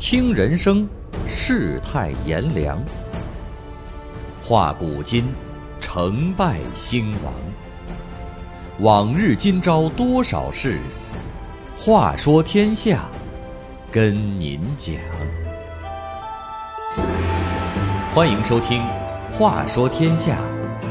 听人生，世态炎凉，话古今，成败兴亡。往日今朝多少事，话说天下，跟您讲。欢迎收听《话说天下》。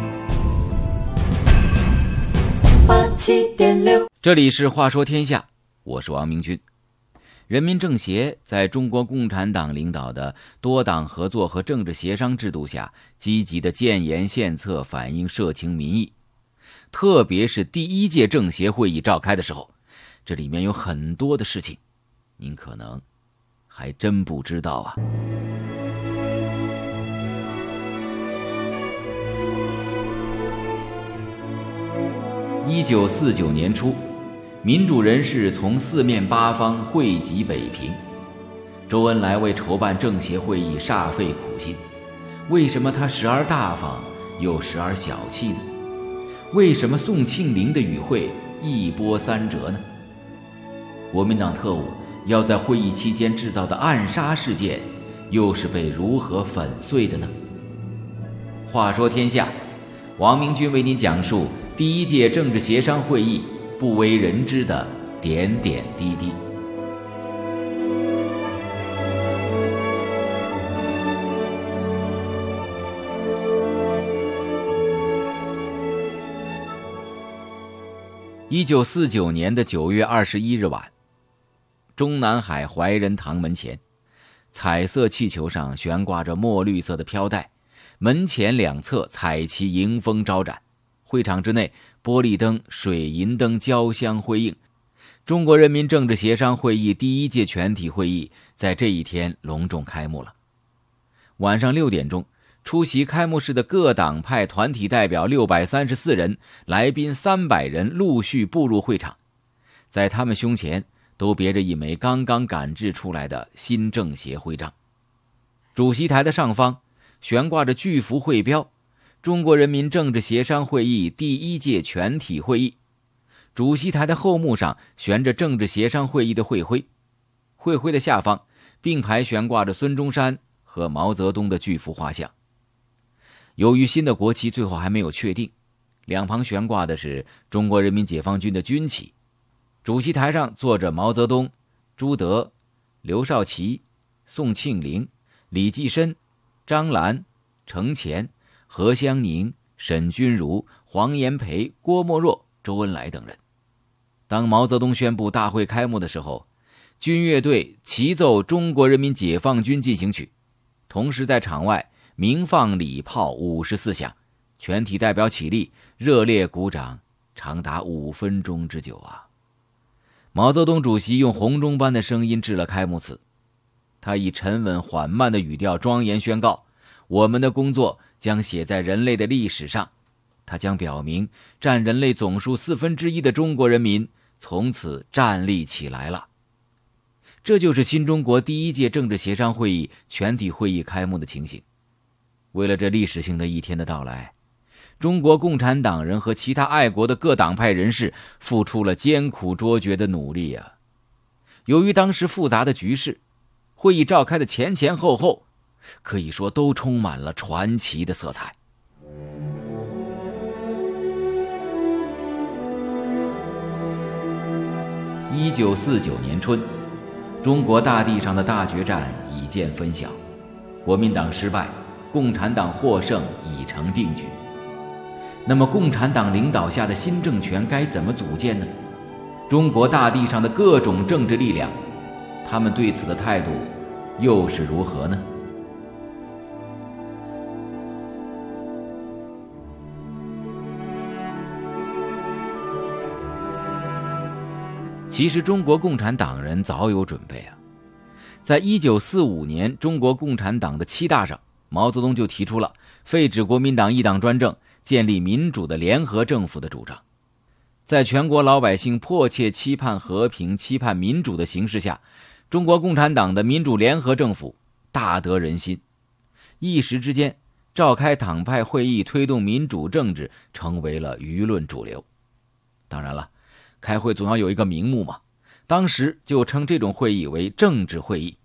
87.6， 这里是话说天下，我是王明军。人民政协在中国共产党领导的多党合作和政治协商制度下，积极的建言献策，反映社情民意。特别是第一届政协会议召开的时候，这里面有很多的事情，您可能还真不知道啊。1949年初，民主人士从四面八方汇集北平。周恩来为筹办政协会议煞费苦心，为什么他时而大方，又时而小气呢？为什么宋庆龄的与会一波三折呢？国民党特务要在会议期间制造的暗杀事件，又是被如何粉碎的呢？话说天下，王明军为您讲述第一届政治协商会议不为人知的点点滴滴。1949年的9月21日晚，中南海怀仁堂门前，彩色气球上悬挂着墨绿色的飘带，门前两侧彩旗迎风招展，会场之内玻璃灯、水银灯交相辉映。中国人民政治协商会议第一届全体会议在这一天隆重开幕了。晚上6点钟，出席开幕式的各党派团体代表634人，来宾300人陆续步入会场，在他们胸前都别着一枚刚刚赶制出来的新政协徽章。主席台的上方悬挂着巨幅会标，中国人民政治协商会议第一届全体会议。主席台的后幕上悬着政治协商会议的会徽，会徽的下方并排悬挂着孙中山和毛泽东的巨幅画像。由于新的国旗最后还没有确定，两旁悬挂的是中国人民解放军的军旗。主席台上坐着毛泽东、朱德、刘少奇、宋庆龄、李济深、张澜、程潜、何香凝、沈钧儒、黄炎培、郭沫若、周恩来等人。当毛泽东宣布大会开幕的时候，军乐队齐奏中国人民解放军进行曲，同时在场外鸣放礼炮54响，全体代表起立，热烈鼓掌，长达5分钟之久啊！毛泽东主席用洪钟般的声音致了开幕词，他以沉稳缓慢的语调庄严宣告：我们的工作将写在人类的历史上，它将表明占人类总数1/4的中国人民从此站立起来了。这就是新中国第一届政治协商会议全体会议开幕的情形。为了这历史性的一天的到来，中国共产党人和其他爱国的各党派人士付出了艰苦卓绝的努力啊。由于当时复杂的局势，会议召开的前前后后可以说都充满了传奇的色彩。1949年春，中国大地上的大决战已见分晓，国民党失败，共产党获胜已成定局。那么共产党领导下的新政权该怎么组建呢？中国大地上的各种政治力量，他们对此的态度又是如何呢？其实中国共产党人早有准备啊。在1945年中国共产党的7大上，毛泽东就提出了废止国民党一党专政，建立民主的联合政府的主张。在全国老百姓迫切期盼和平、期盼民主的形势下，中国共产党的民主联合政府大得人心，一时之间召开党派会议推动民主政治成为了舆论主流。当然了，开会总要有一个名目嘛，当时就称这种会议为政治会议。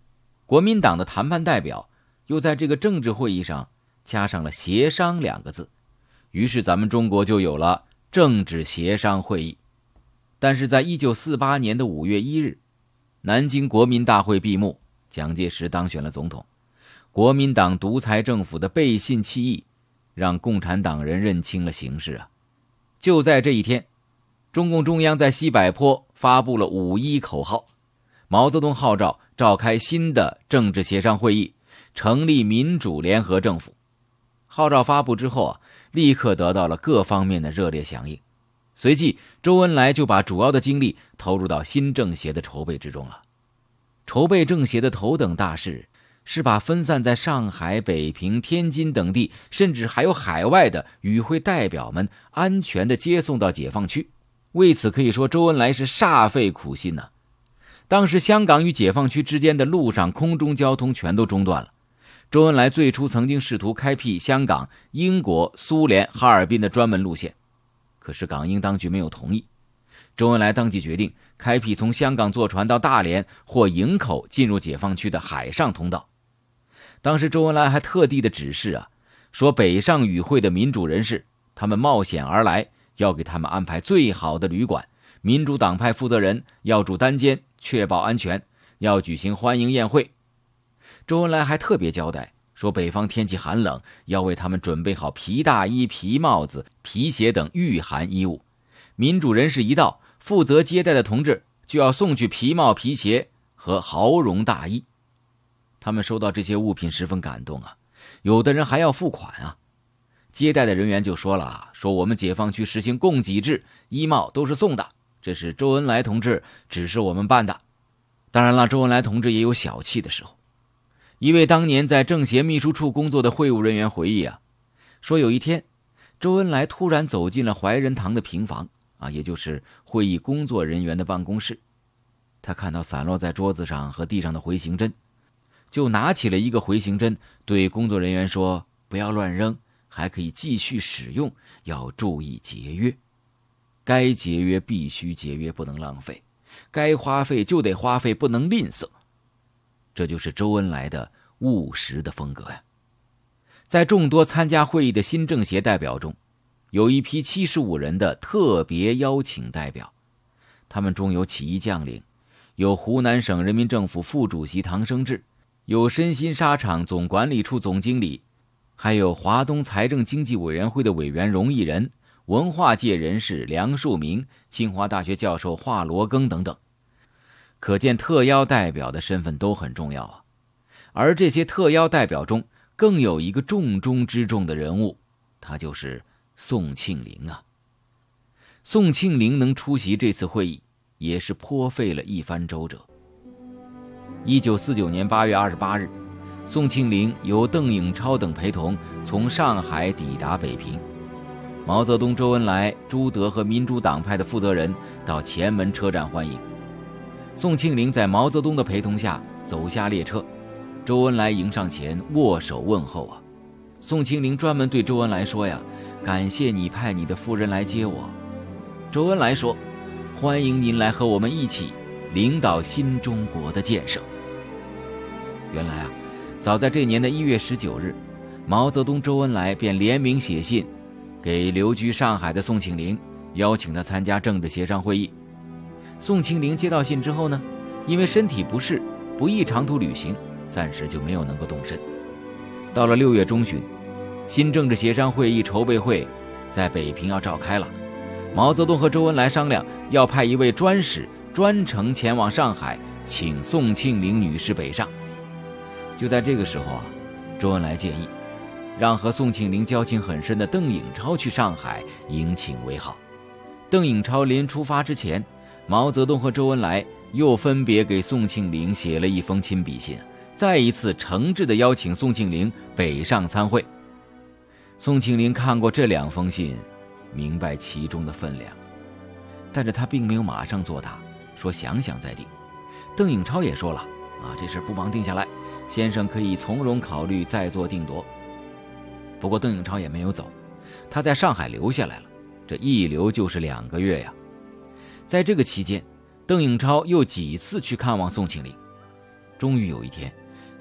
国民党的谈判代表又在这个政治会议上加上了协商2个字，于是咱们中国就有了政治协商会议。但是在1948年的5月1日，南京国民大会闭幕，蒋介石当选了总统。国民党独裁政府的背信弃义，让共产党人认清了形势啊！就在这一天，中共中央在西柏坡发布了5·1口号，毛泽东号召召开新的政治协商会议，成立民主联合政府。号召发布之后啊，立刻得到了各方面的热烈响应。随即，周恩来就把主要的精力投入到新政协的筹备之中了。筹备政协的头等大事是把分散在上海、北平、天津等地，甚至还有海外的与会代表们安全地接送到解放区。为此可以说周恩来是煞费苦心呐。当时香港与解放区之间的陆上空中交通全都中断了。周恩来最初曾经试图开辟香港、英国、苏联、哈尔滨的专门路线，可是港英当局没有同意。周恩来当即决定开辟从香港坐船到大连或营口进入解放区的海上通道。当时周恩来还特地的指示说北上与会的民主人士，他们冒险而来，要给他们安排最好的旅馆，民主党派负责人要住单间，确保安全，要举行欢迎宴会。周恩来还特别交代说，北方天气寒冷，要为他们准备好皮大衣、皮帽子、皮鞋等御寒衣物。民主人士一到，负责接待的同志就要送去皮帽、皮鞋和毫绒大衣。他们收到这些物品十分感动有的人还要付款接待的人员就说了，说我们解放区实行供给制，衣帽都是送的，这是周恩来同志指示我们办的。当然了，周恩来同志也有小气的时候。一位当年在政协秘书处工作的会务人员回忆说有一天，周恩来突然走进了怀仁堂的平房也就是会议工作人员的办公室。他看到散落在桌子上和地上的回形针，就拿起了一个回形针，对工作人员说，不要乱扔，还可以继续使用，要注意节约。该节约必须节约，不能浪费，该花费就得花费，不能吝啬。这就是周恩来的务实的风格在众多参加会议的新政协代表中，有一批75人的特别邀请代表，他们中有起义将领，有湖南省人民政府副主席唐生智，有身心纱厂总管理处总经理，还有华东财政经济委员会的委员荣毅仁，文化界人士梁漱溟，清华大学教授华罗庚等等。可见特邀代表的身份都很重要而这些特邀代表中更有一个重中之重的人物，他就是宋庆龄宋庆龄能出席这次会议，也是颇费了一番周折。1949年8月28日，宋庆龄由邓颖超等陪同从上海抵达北平。毛泽东、周恩来、朱德和民主党派的负责人到前门车站欢迎。宋庆龄在毛泽东的陪同下走下列车，周恩来迎上前握手问候宋庆龄专门对周恩来说感谢你派你的夫人来接我。周恩来说，欢迎您来和我们一起领导新中国的建设。原来早在这年的1月19日，毛泽东、周恩来便联名写信给留居上海的宋庆龄，邀请他参加政治协商会议。宋庆龄接到信之后呢，因为身体不适，不宜长途旅行，暂时就没有能够动身。到了6月中旬，新政治协商会议筹备会在北平要召开了，毛泽东和周恩来商量要派一位专使专程前往上海，请宋庆龄女士北上。就在这个时候周恩来建议让和宋庆龄交情很深的邓颖超去上海迎请为好。邓颖超临出发之前，毛泽东和周恩来又分别给宋庆龄写了一封亲笔信，再一次诚挚地邀请宋庆龄北上参会。宋庆龄看过这2封信，明白其中的分量，但是他并没有马上作答，说想想再定。邓颖超也说了这事不忙定下来，先生可以从容考虑再做定夺。不过邓颖超也没有走，他在上海留下来了，这一留就是2个月呀。在这个期间，邓颖超又几次去看望宋庆龄。终于有一天，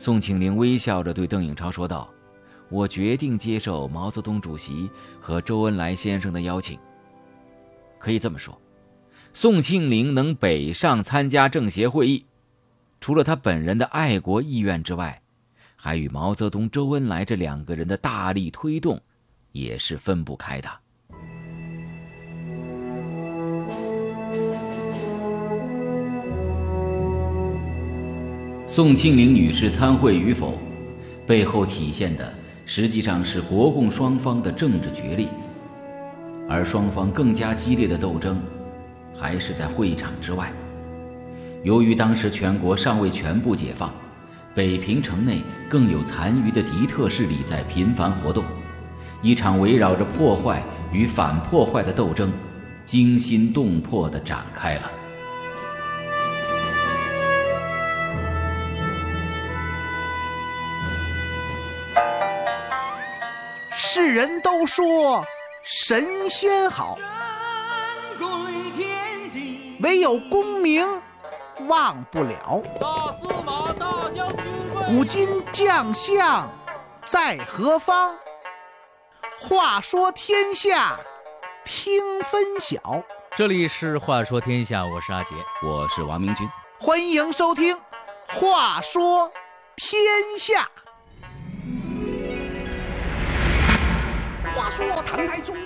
宋庆龄微笑着对邓颖超说道：“我决定接受毛泽东主席和周恩来先生的邀请。”可以这么说，宋庆龄能北上参加政协会议，除了他本人的爱国意愿之外，还与毛泽东、周恩来这2个人的大力推动也是分不开的。宋庆龄女士参会与否，背后体现的实际上是国共双方的政治角力，而双方更加激烈的斗争还是在会场之外。由于当时全国尚未全部解放，北平城内更有残余的敌特势力在频繁活动，一场围绕着破坏与反破坏的斗争惊心动魄地展开了。 世人都说神仙好，唯有功名忘不了。 大司马大将军古今将相在何方？话说天下听分晓。 这里是话说天下，我是阿杰， 我是王明军， 欢迎收听话说天下。话说唐太宗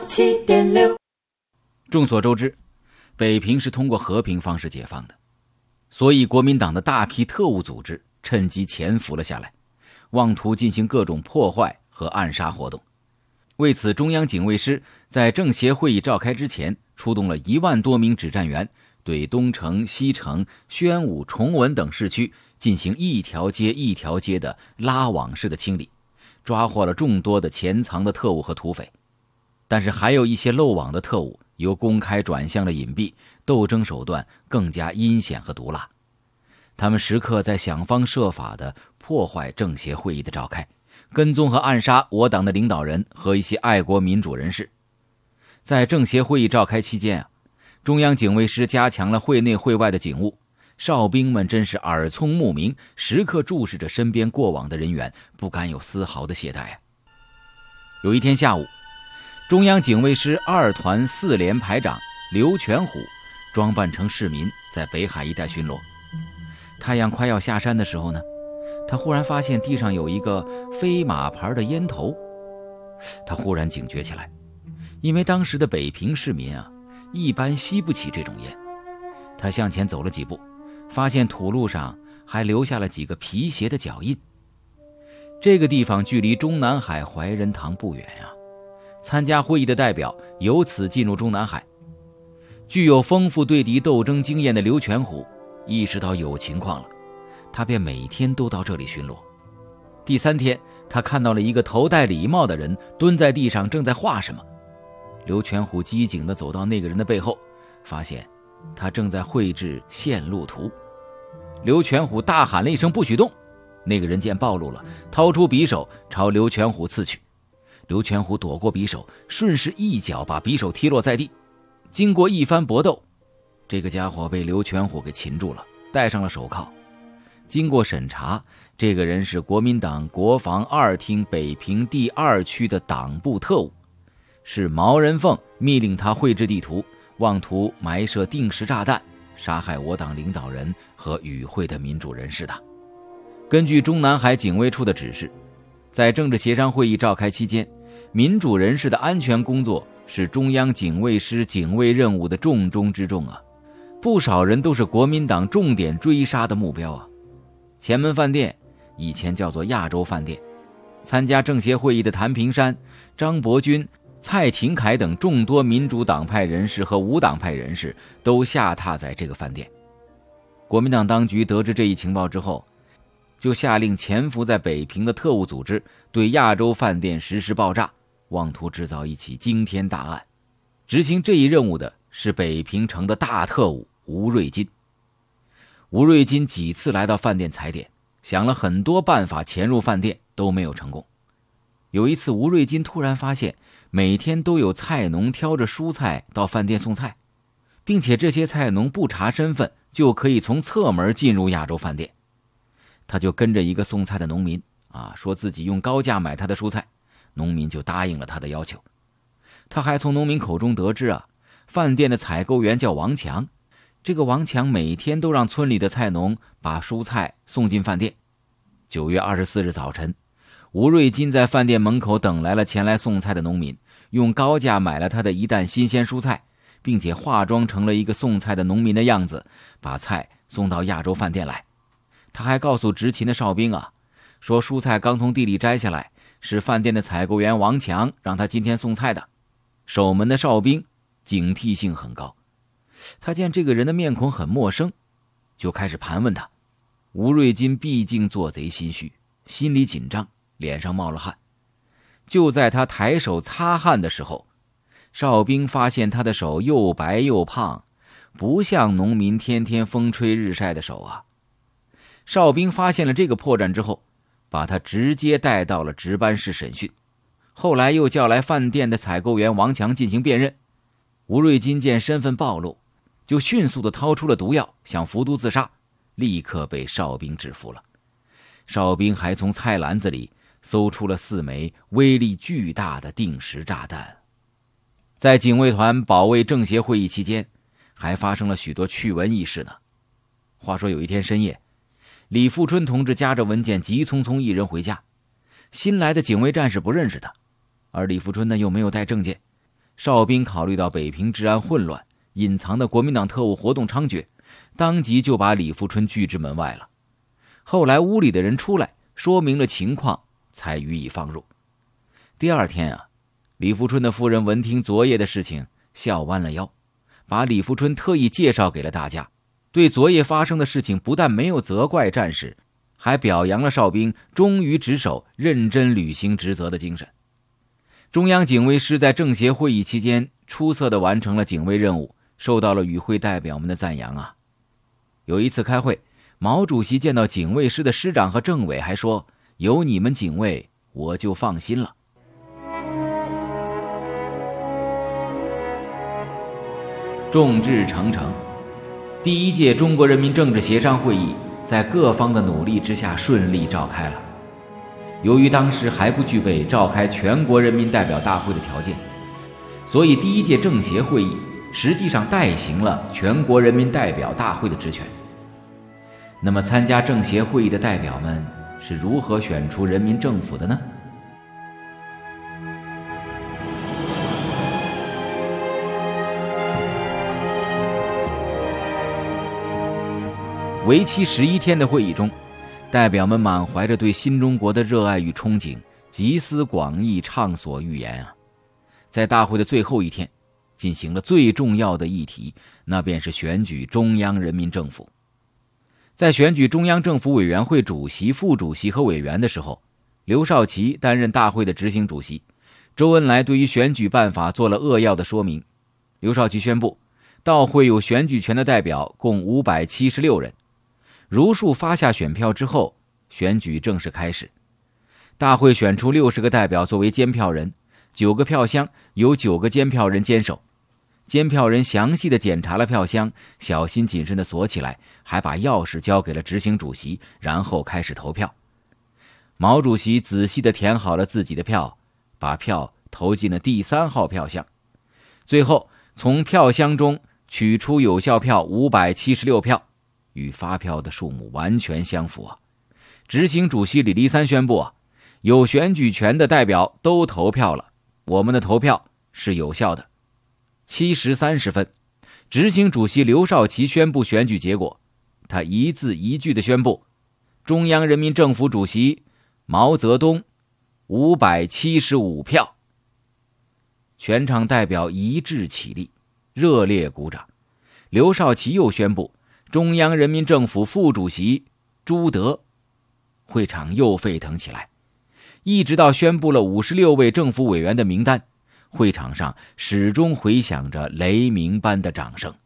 87.6。 众所周知，北平是通过和平方式解放的，所以国民党的大批特务组织趁机潜伏了下来，妄图进行各种破坏和暗杀活动。为此，中央警卫师在政协会议召开之前，出动了1万多名指战员，对东城、西城、宣武、崇文等市区进行一条街一条街的拉网式的清理，抓获了众多的潜藏的特务和土匪。但是还有一些漏网的特务由公开转向了隐蔽，斗争手段更加阴险和毒辣。他们时刻在想方设法地破坏政协会议的召开，跟踪和暗杀我党的领导人和一些爱国民主人士。在政协会议召开期间中央警卫师加强了会内会外的警务，哨兵们真是耳聪目明，时刻注视着身边过往的人员，不敢有丝毫的懈怠。有一天下午，中央警卫师2团4连排长刘全虎装扮成市民，在北海一带巡逻。太阳快要下山的时候呢，他忽然发现地上有一个飞马牌的烟头，他忽然警觉起来，因为当时的北平市民一般吸不起这种烟。他向前走了几步，发现土路上还留下了几个皮鞋的脚印。这个地方距离中南海怀仁堂不远参加会议的代表由此进入中南海。具有丰富对敌斗争经验的刘全虎意识到有情况了，他便每天都到这里巡逻。第3天，他看到了一个头戴礼帽的人蹲在地上正在画什么。刘全虎机警地走到那个人的背后，发现他正在绘制线路图。刘全虎大喊了一声不许动，那个人见暴露了，掏出匕首朝刘全虎刺去。刘全虎躲过匕首，顺势一脚把匕首踢落在地。经过一番搏斗，这个家伙被刘全虎给擒住了，戴上了手铐。经过审查，这个人是国民党国防2厅北平第2区的党部特务，是毛人凤密令他绘制地图，妄图埋设定时炸弹，杀害我党领导人和与会的民主人士的。根据中南海警卫处的指示，在政治协商会议召开期间，民主人士的安全工作是中央警卫师警卫任务的重中之重不少人都是国民党重点追杀的目标前门饭店以前叫做亚洲饭店，参加政协会议的谭平山、张伯钧、蔡廷锴等众多民主党派人士和无党派人士都下榻在这个饭店。国民党当局得知这一情报之后，就下令潜伏在北平的特务组织对亚洲饭店实施爆炸，妄图制造一起惊天大案。执行这一任务的是北平城的大特务吴瑞金。吴瑞金几次来到饭店踩点，想了很多办法潜入饭店都没有成功。有一次，吴瑞金突然发现每天都有菜农挑着蔬菜到饭店送菜，并且这些菜农不查身份就可以从侧门进入亚洲饭店。 他就跟着一个送菜的农民说自己用高价买他的蔬菜，农民就答应了他的要求。他还从农民口中得知饭店的采购员叫王强，这个王强每天都让村里的菜农把蔬菜送进饭店。9月24日早晨，吴瑞金在饭店门口等来了前来送菜的农民，用高价买了他的一担新鲜蔬菜，并且化妆成了一个送菜的农民的样子，把菜送到亚洲饭店来。他还告诉执勤的哨兵说蔬菜刚从地里摘下来，是饭店的采购员王强让他今天送菜的。守门的哨兵警惕性很高，他见这个人的面孔很陌生，就开始盘问他。吴瑞金毕竟做贼心虚，心里紧张，脸上冒了汗。就在他抬手擦汗的时候，哨兵发现他的手又白又胖，不像农民天天风吹日晒的手哨兵发现了这个破绽之后，把他直接带到了值班室审讯。后来又叫来饭店的采购员王强进行辨认。吴瑞金见身份暴露，就迅速地掏出了毒药，想服毒自杀，立刻被哨兵制服了。哨兵还从菜篮子里搜出了4枚威力巨大的定时炸弹。在警卫团保卫政协会议期间，还发生了许多趣闻轶事呢。话说有一天深夜，李富春同志夹着文件急匆匆一人回家，新来的警卫战士不认识他，而李富春呢又没有带证件。哨兵考虑到北平治安混乱，隐藏的国民党特务活动猖獗，当即就把李富春拒之门外了。后来屋里的人出来说明了情况，才予以放入。第二天李富春的夫人闻听昨夜的事情，笑弯了腰，把李富春特意介绍给了大家。对昨夜发生的事情不但没有责怪战士，还表扬了哨兵忠于职守、认真履行职责的精神。中央警卫师在政协会议期间出色地完成了警卫任务，受到了与会代表们的赞扬有一次开会，毛主席见到警卫师的师长和政委，还说有你们警卫我就放心了。众志成城，第1届中国人民政治协商会议在各方的努力之下顺利召开了。由于当时还不具备召开全国人民代表大会的条件，所以第1届政协会议实际上代行了全国人民代表大会的职权。那么参加政协会议的代表们是如何选出人民政府的呢？为期11天的会议中，代表们满怀着对新中国的热爱与憧憬，集思广益，畅所欲言在大会的最后一天，进行了最重要的议题，那便是选举中央人民政府。在选举中央政府委员会主席、副主席和委员的时候，刘少奇担任大会的执行主席，周恩来对于选举办法做了扼要的说明。刘少奇宣布，到会有选举权的代表共576人。如数发下选票之后，选举正式开始。大会选出60个代表作为监票人，9个票箱由9个监票人坚守。监票人详细地检查了票箱，小心谨慎地锁起来，还把钥匙交给了执行主席，然后开始投票。毛主席仔细地填好了自己的票，把票投进了第3号票箱。最后从票箱中取出有效票576票，与发票的数目完全相符执行主席李立三宣布有选举权的代表都投票了，我们的投票是有效的。7时30分，执行主席刘少奇宣布选举结果，他一字一句地宣布：中央人民政府主席毛泽东575票。全场代表一致起立，热烈鼓掌。刘少奇又宣布中央人民政府副主席朱德。会场又沸腾起来，一直到宣布了56位政府委员的名单，会场上始终回响着雷鸣般的掌声。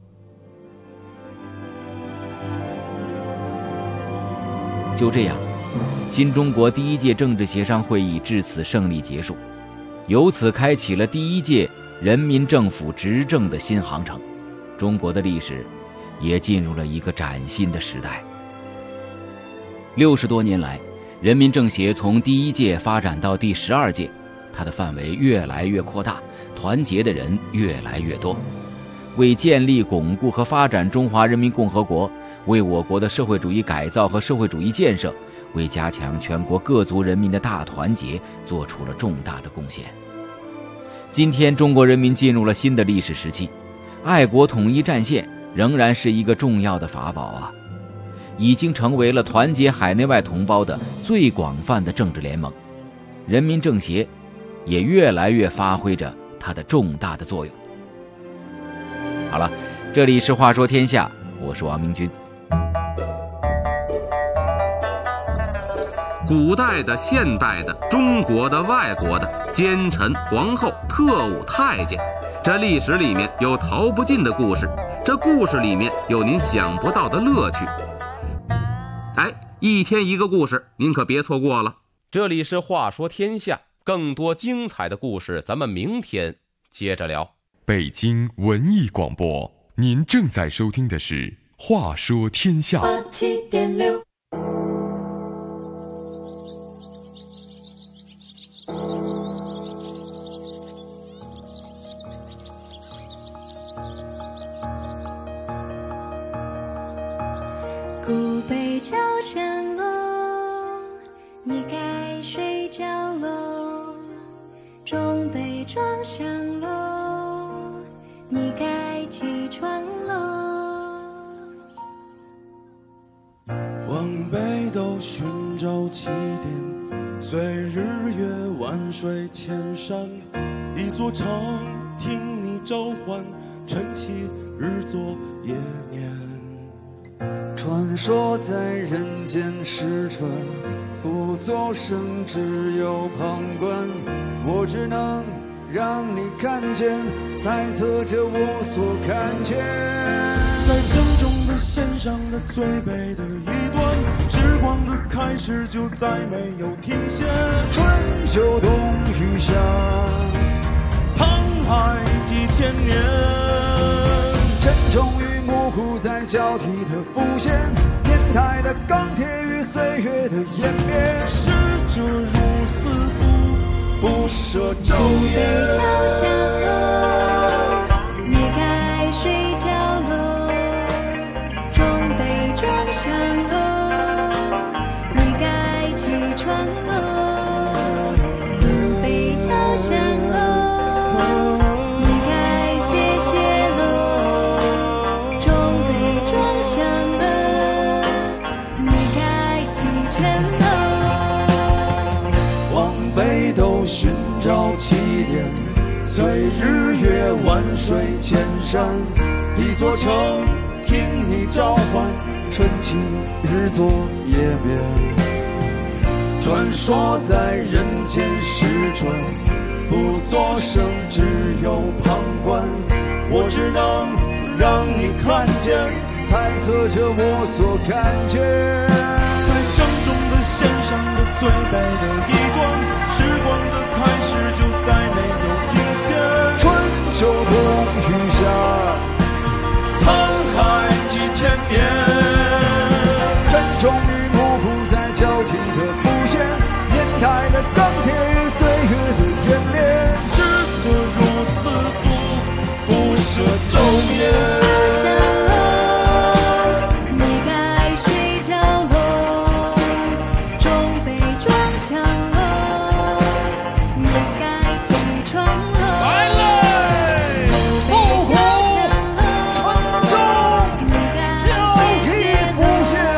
就这样，新中国第1届政治协商会议至此胜利结束，由此开启了第1届人民政府执政的新航程，中国的历史也进入了一个崭新的时代。 60多年来，人民政协从第1届发展到第12届，它的范围越来越扩大，团结的人越来越多。为建立、巩固和发展中华人民共和国，为我国的社会主义改造和社会主义建设，为加强全国各族人民的大团结做出了重大的贡献。今天中国人民进入了新的历史时期，爱国统一战线仍然是一个重要的法宝啊，已经成为了团结海内外同胞的最广泛的政治联盟。人民政协也越来越发挥着它的重大的作用。好了，这里是话说天下，我是王明君。 古代的、现代的、中国的、外国的，奸臣、皇后、特务、太监，这历史里面有逃不尽的故事，这故事里面有您想不到的乐趣。一天一个故事，您可别错过了。 这里是话说天下，更多精彩的故事咱们明天接着聊。 北京文艺广播，您正在收听的是话说天下。 87.6古北朝香楼，你该睡觉喽。中北庄香楼，你该起床喽。 往北斗寻找起点，随日月万水千山，一座城听你召唤，晨起日作夜眠。 传说在人间失传，不作声，只有旁观。我只能让你看见，猜测着我所看见。 在正中的线上的最北的一端，时光的开始就再没有停歇。 春秋冬雨夏， 沧海几千年。 沉重与模糊在交替的浮现，年代的钢铁与岁月的湮灭。 逝者如斯夫，不舍昼夜。 桥下楼，你该睡觉喽。中北庄香楼，你该起床喽。古北桥香楼，你该歇歇喽。中北庄香楼，你该启程喽。 往北斗寻找起点，随日月万水千山，一座城听你召唤， 春起日作夜眠。 传说在人间失传，不作声，只有旁观。我只能让你看见， 猜测着我所看见。 在正中的线上的最北的一端，时光的开始就再没有停歇。 春秋冬雨夏， 沧海几千年。 沉重与模糊在交替的浮现，年代的钢铁与岁月的湮灭。 逝者如斯夫，不舍昼夜。 你该睡觉喽。中北庄香楼，你该起床喽。 来嘞！ 古北桥香楼，你该歇歇喽。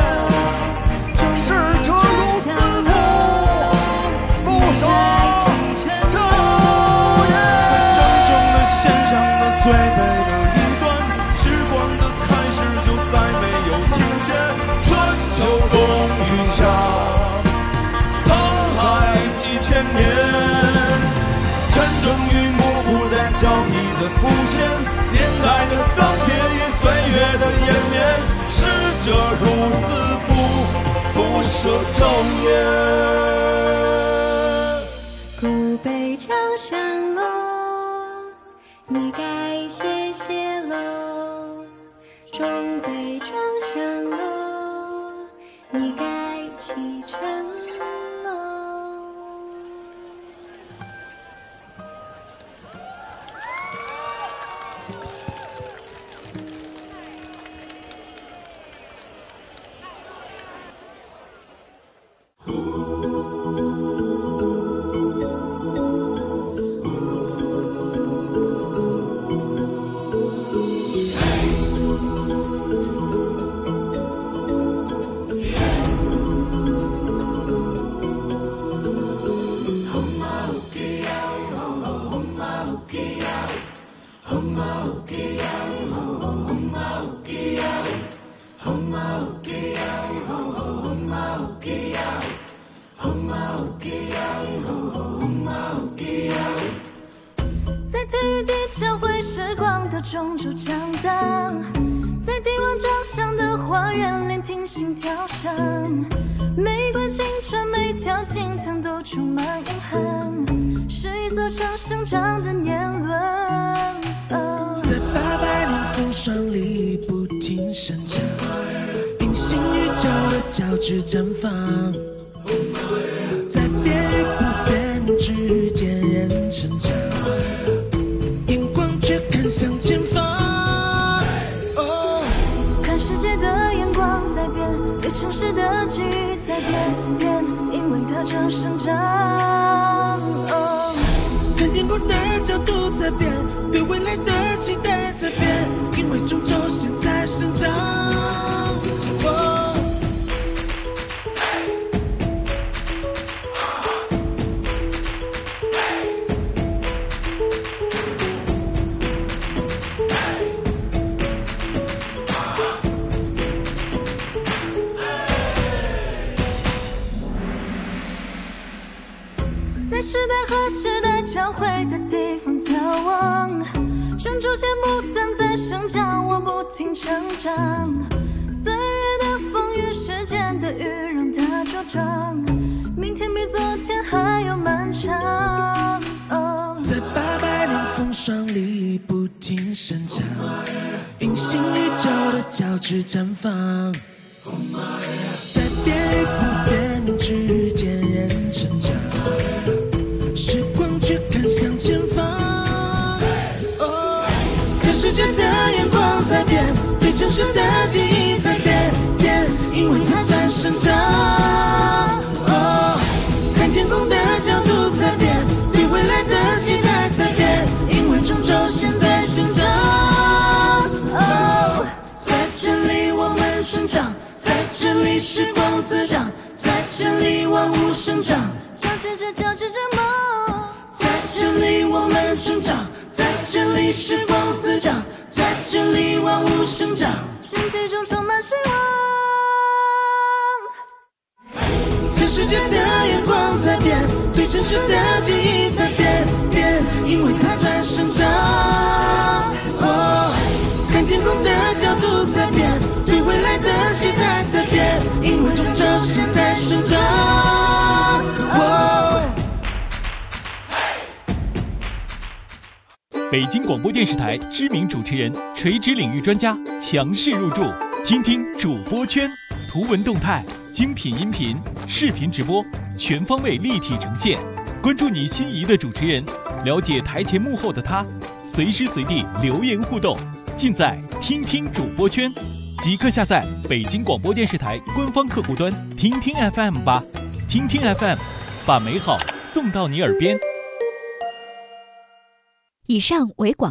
中北庄香楼，你该起床喽。 正中的线上的最北的一端，时光的开始就再没有停歇。春秋冬雨夏，沧海几千年。沉重与模糊在交替的浮现，年代的钢铁与岁月的湮灭。逝者如斯夫，不舍昼夜。 古北桥香楼，你该歇歇喽。中北庄香楼，你该起中就长大，在帝王长相的花园聆听心跳声，玫瑰青春每条经藤都充满隐含，是一所长生长的年轮。 在800年风霜里不停生长，平行宇宙的交织绽放，在变与不变之间人成长，眼光却看向前方。 看世界的眼光在变，对城市的记忆在变，因为它正生长。 看天空的角度在变，对未来的期待在变，因为终究现在生长。 在时代和时代交汇的地方眺望，专注些不断在生长，我不停成长。岁月的风雨，时间的雨，让它茁壮。明天比昨天还要漫长。 在800年风霜里不停生长，平行宇宙的交织绽放，在变与不变之间人成长，时光却看向前方。看世界的眼光在变，对城市的记忆在变，因为它在生长。看天空的角度在变，对未来的期待在变，因为终究现在生长。在这里我们生长，在这里时光滋长，在这里万物生长， 交织着梦。 在这里我们成长，在这里时光滋长，在这里万物生长， 身体中充满希望。 看世界的眼光在变，对城市的记忆在变，因为它在生长。看天空的角度在变，对未来的期待在变，因为终究现在生长。 北京广播电视台知名主持人、垂直领域专家强势入驻，听听主播圈，图文动态、精品音频、视频直播，全方位立体呈现。关注你心仪的主持人，了解台前幕后的他，随时随地留言互动，尽在听听主播圈。即刻下载北京广播电视台官方客户端听听 FM 吧，听听 FM， 把美好送到你耳边。 以上为广